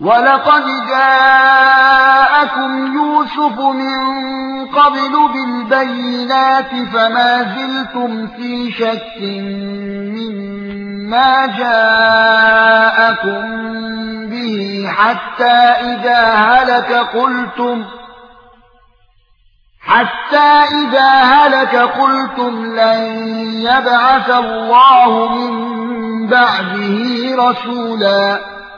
وَلَقَدْ جَاءَكُمْ يُوسُفُ مِنْ قَبْلُ بِالْبَيِّنَاتِ فَمَا زِلْتُمْ فِي شَكٍّ مِّمَّا جَاءَكُمْ بِهِ حَتَّى إِذَا هَلَكَ قُلْتُمْ لَن يَبْعَثَ اللَّهُ مِن بَعْدِهِ رَسُولًا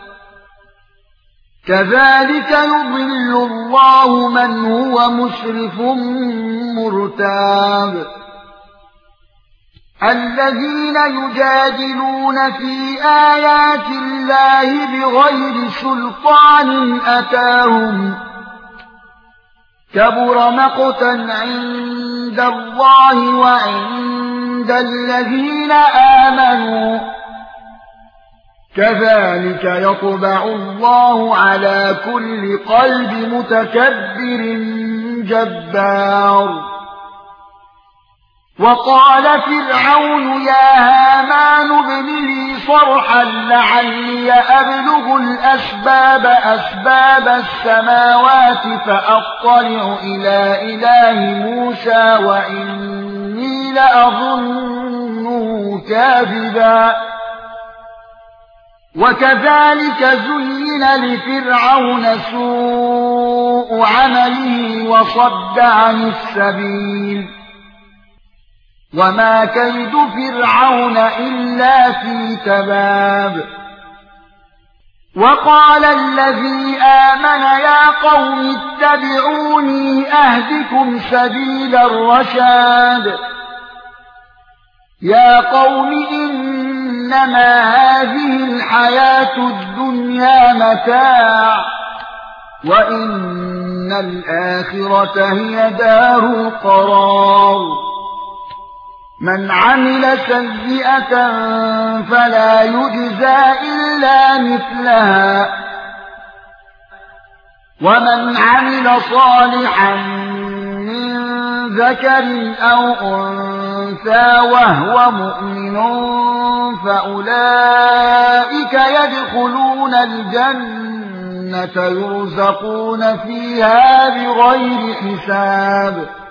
كَذَلِكَ يُضِلُّ اللَّهُ مَنْ هُوَ مُسْرِفٌ مُرْتَابٌ الَّذِينَ يُجَادِلُونَ فِي آيَاتِ اللَّهِ بِغَيْرِ سُلْطَانٍ أَتَاهُمْ كَبُرَ مَقْتًا عِندَ اللَّهِ وَعِندَ الَّذِينَ آمَنُوا كَذَلِكَ يَطْبَعُ اللَّهُ عَلَى كُلِّ قَلْبِ مُتَكَبِّرٍ جَبَّارٍ وَقَالَ فِرْعَوْنُ يَا هَامَانُ ابْنِ لِي صَرْحًا لَعَلِّي أَبْلُغُ أَسْبَابَ السَّمَاوَاتِ فَأَطَّلِعُ إِلَى إِلَٰهِ مُوسَى وَإِنِّي لَأَظُنُّهُ كَاذِبًا وَكَذَلِكَ زُيِّنَ لِفِرْعَوْنَ سُوءُ عَمَلِهِ وَصَدَّ عَنِ السَّبِيلِ وَمَا كَيْدُ فِرْعَوْنَ إِلَّا فِي تَبَابٍ وَقَالَ الَّذِي آمَنَ يَا قَوْمِ اتَّبِعُونِي أَهْدِكُمْ سَبِيلَ الرَّشَادِ يَا قَوْمِ إِنَّمَا هَذِهِ الْحَيَاةُ الدُّنْيَا مَتَاعٌ وَإِنَّ الْآخِرَةَ هِيَ دَارُ الْقَرَارِ مَنْ عَمِلَ سَيِّئَةً فَلَا يُجْزَى إِلَّا مِثْلَهَا وَمَنْ عَمِلَ صَالِحًا مِنْ ذَكَرٍ أَوْ أُنثَى وَهُوَ مُؤْمِنٌ فَأُولَئِكَ يَدْخُلُونَ الْجَنَّةَ يُرْزَقُونَ فِيهَا بِغَيْرِ حِسَابٍ